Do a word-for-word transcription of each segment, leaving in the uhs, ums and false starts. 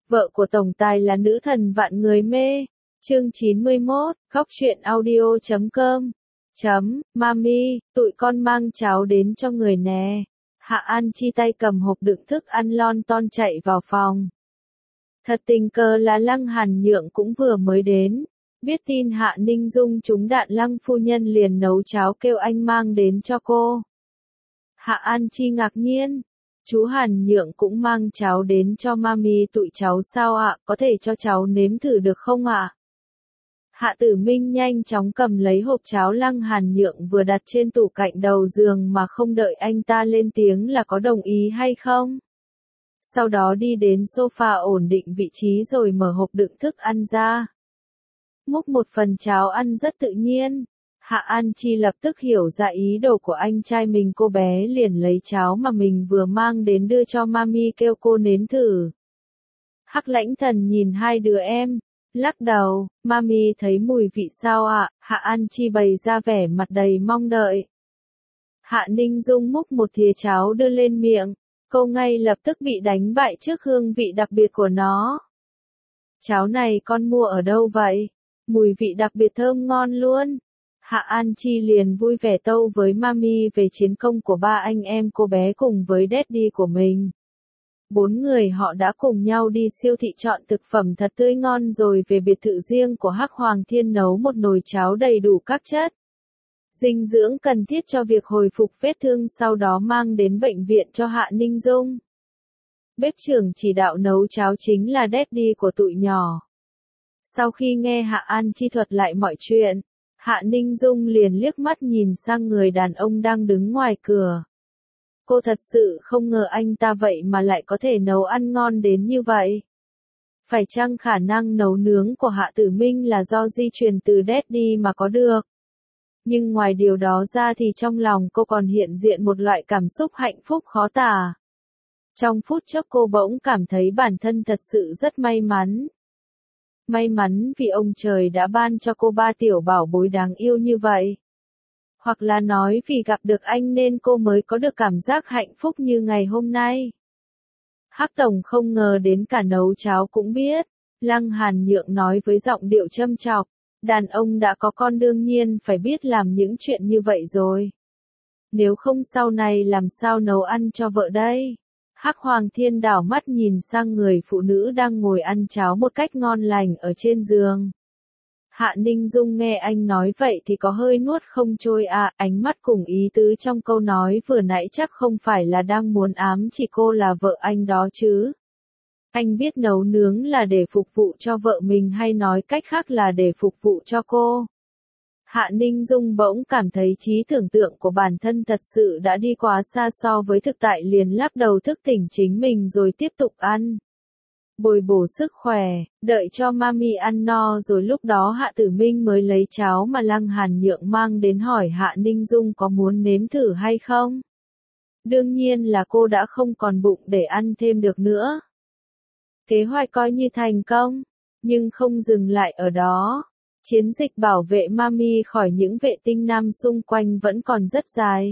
Vợ của tổng tài là nữ thần vạn người mê. Chương chín mươi mốt, khóc chuyện audio chấm com. Chấm, Mami, tụi con mang cháo đến cho người nè. Hạ An Chi tay cầm hộp đựng thức ăn lon ton chạy vào phòng. Thật tình cờ là Lăng Hàn Nhượng cũng vừa mới đến. Biết tin Hạ Ninh Dung trúng đạn, Lăng phu nhân liền nấu cháo kêu anh mang đến cho cô. Hạ An Chi ngạc nhiên. Chú Hàn Nhượng cũng mang cháo đến cho Mami tụi cháu sao ạ, có thể cho cháu nếm thử được không ạ? Hạ Tử Minh nhanh chóng cầm lấy hộp cháo Lăng Hàn Nhượng vừa đặt trên tủ cạnh đầu giường mà không đợi anh ta lên tiếng là có đồng ý hay không. Sau đó đi đến sofa ổn định vị trí rồi mở hộp đựng thức ăn ra. Múc một phần cháo ăn rất tự nhiên. Hạ An Chi lập tức hiểu ra ý đồ của anh trai mình, cô bé liền lấy cháo mà mình vừa mang đến đưa cho Mami kêu cô nếm thử. Hắc Lãnh Thần nhìn hai đứa em, lắc đầu, Mami thấy mùi vị sao ạ? Hạ An Chi bày ra vẻ mặt đầy mong đợi. Hạ Ninh Dung múc một thìa cháo đưa lên miệng, cô ngay lập tức bị đánh bại trước hương vị đặc biệt của nó. Cháo này con mua ở đâu vậy? Mùi vị đặc biệt thơm ngon luôn. Hạ An Chi liền vui vẻ tâu với Mami về chiến công của ba anh em cô bé cùng với daddy của mình. Bốn người họ đã cùng nhau đi siêu thị chọn thực phẩm thật tươi ngon rồi về biệt thự riêng của Hắc Hoàng Thiên nấu một nồi cháo đầy đủ các chất dinh dưỡng cần thiết cho việc hồi phục vết thương, sau đó mang đến bệnh viện cho Hạ Ninh Dung. Bếp trưởng chỉ đạo nấu cháo chính là daddy của tụi nhỏ. Sau khi nghe Hạ An Chi thuật lại mọi chuyện, Hạ Ninh Dung liền liếc mắt nhìn sang người đàn ông đang đứng ngoài cửa. Cô thật sự không ngờ anh ta vậy mà lại có thể nấu ăn ngon đến như vậy. Phải chăng khả năng nấu nướng của Hạ Tử Minh là do di truyền từ daddy mà có được? Nhưng ngoài điều đó ra thì trong lòng cô còn hiện diện một loại cảm xúc hạnh phúc khó tả. Trong phút chốc cô bỗng cảm thấy bản thân thật sự rất may mắn. May mắn vì ông trời đã ban cho cô ba tiểu bảo bối đáng yêu như vậy. Hoặc là nói vì gặp được anh nên cô mới có được cảm giác hạnh phúc như ngày hôm nay. Hắc Tổng không ngờ đến cả nấu cháo cũng biết. Lăng Hàn Nhượng nói với giọng điệu châm chọc. Đàn ông đã có con đương nhiên phải biết làm những chuyện như vậy rồi. Nếu không sau này làm sao nấu ăn cho vợ đây? Hắc Hoàng Thiên đảo mắt nhìn sang người phụ nữ đang ngồi ăn cháo một cách ngon lành ở trên giường. Hạ Ninh Dung nghe anh nói vậy thì có hơi nuốt không trôi à, ánh mắt cùng ý tứ trong câu nói vừa nãy chắc không phải là đang muốn ám chỉ cô là vợ anh đó chứ. Anh biết nấu nướng là để phục vụ cho vợ mình hay nói cách khác là để phục vụ cho cô? Hạ Ninh Dung bỗng cảm thấy trí tưởng tượng của bản thân thật sự đã đi quá xa so với thực tại, liền lắc đầu thức tỉnh chính mình rồi tiếp tục ăn. Bồi bổ sức khỏe, đợi cho Mami ăn no rồi lúc đó Hạ Tử Minh mới lấy cháo mà Lăng Hàn Nhượng mang đến hỏi Hạ Ninh Dung có muốn nếm thử hay không. Đương nhiên là cô đã không còn bụng để ăn thêm được nữa. Kế hoạch coi như thành công, nhưng không dừng lại ở đó. Chiến dịch bảo vệ Mami khỏi những vệ tinh nam xung quanh vẫn còn rất dài.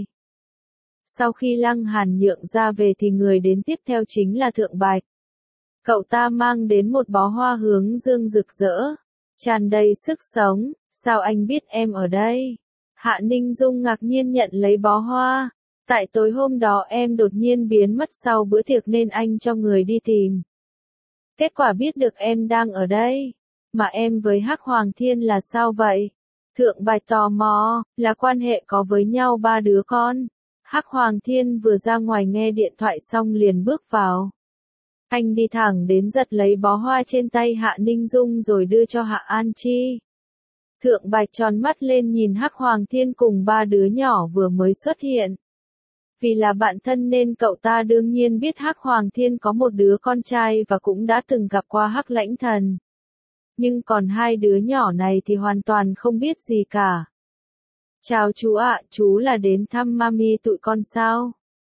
Sau khi Lăng Hàn Nhượng ra về thì người đến tiếp theo chính là Thượng Bạch. Cậu ta mang đến một bó hoa hướng dương rực rỡ, tràn đầy sức sống. Sao anh biết em ở đây? Hạ Ninh Dung ngạc nhiên nhận lấy bó hoa. Tại tối hôm đó em đột nhiên biến mất sau bữa tiệc nên anh cho người đi tìm. Kết quả biết được em đang ở đây. Mà em với Hắc Hoàng Thiên là sao vậy? Thượng Bạch tò mò, là quan hệ có với nhau ba đứa con. Hắc Hoàng Thiên vừa ra ngoài nghe điện thoại xong liền bước vào. Anh đi thẳng đến giật lấy bó hoa trên tay Hạ Ninh Dung rồi đưa cho Hạ An Chi. Thượng Bạch tròn mắt lên nhìn Hắc Hoàng Thiên cùng ba đứa nhỏ vừa mới xuất hiện. Vì là bạn thân nên cậu ta đương nhiên biết Hắc Hoàng Thiên có một đứa con trai và cũng đã từng gặp qua Hắc Lãnh Thần. Nhưng còn hai đứa nhỏ này thì hoàn toàn không biết gì cả. Chào chú ạ, chú là đến thăm Mami tụi con sao?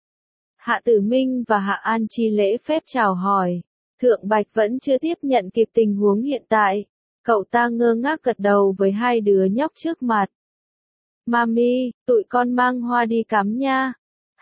Hạ Tử Minh và Hạ An Chi lễ phép chào hỏi. Thượng Bạch vẫn chưa tiếp nhận kịp tình huống hiện tại. Cậu ta ngơ ngác gật đầu với hai đứa nhóc trước mặt. Mami, tụi con mang hoa đi cắm nha.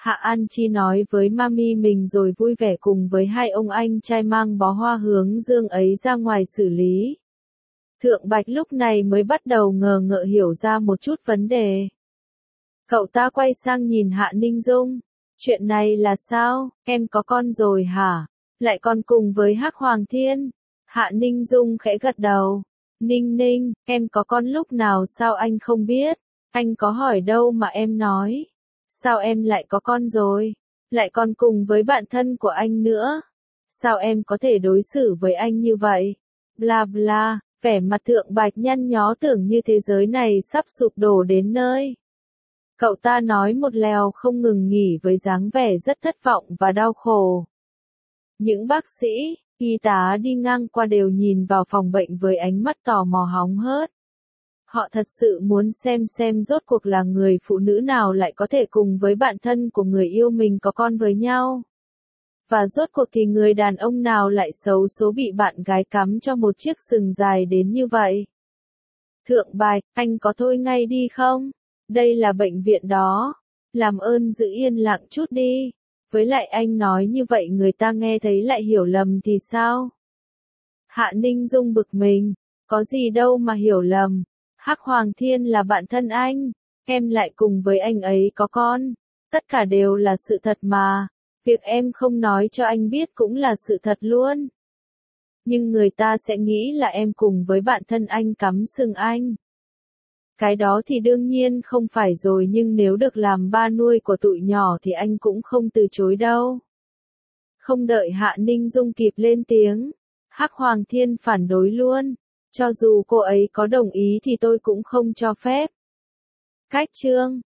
Hạ An Chi nói với mami mình rồi vui vẻ cùng với hai ông anh trai mang bó hoa hướng dương ấy ra ngoài xử lý. Thượng Bạch lúc này mới bắt đầu ngờ ngợ hiểu ra một chút vấn đề. Cậu ta quay sang nhìn Hạ Ninh Dung. Chuyện này là sao, em có con rồi hả? Lại còn cùng với Hắc Hoàng Thiên? Hạ Ninh Dung khẽ gật đầu. Ninh Ninh, em có con lúc nào sao anh không biết? Anh có hỏi đâu mà em nói. Sao em lại có con rồi? Lại còn cùng với bạn thân của anh nữa? Sao em có thể đối xử với anh như vậy? Bla bla, vẻ mặt Thượng Bạch nhăn nhó tưởng như thế giới này sắp sụp đổ đến nơi. Cậu ta nói một lèo không ngừng nghỉ với dáng vẻ rất thất vọng và đau khổ. Những bác sĩ, y tá đi ngang qua đều nhìn vào phòng bệnh với ánh mắt tò mò hóng hớt. Họ thật sự muốn xem xem rốt cuộc là người phụ nữ nào lại có thể cùng với bạn thân của người yêu mình có con với nhau. Và rốt cuộc thì người đàn ông nào lại xấu số bị bạn gái cắm cho một chiếc sừng dài đến như vậy. Thượng Bạch, anh có thôi ngay đi không? Đây là bệnh viện đó. Làm ơn giữ yên lặng chút đi. Với lại anh nói như vậy người ta nghe thấy lại hiểu lầm thì sao? Hạ Ninh Dung bực mình. Có gì đâu mà hiểu lầm. Hắc Hoàng Thiên là bạn thân anh. Em lại cùng với anh ấy có con. Tất cả đều là sự thật mà. Việc em không nói cho anh biết cũng là sự thật luôn. Nhưng người ta sẽ nghĩ là em cùng với bạn thân anh cắm sừng anh. Cái đó thì đương nhiên không phải rồi, nhưng nếu được làm ba nuôi của tụi nhỏ thì anh cũng không từ chối đâu. Không đợi Hạ Ninh Dung kịp lên tiếng, Hắc Hoàng Thiên phản đối luôn. Cho dù cô ấy có đồng ý thì tôi cũng không cho phép. Cách chương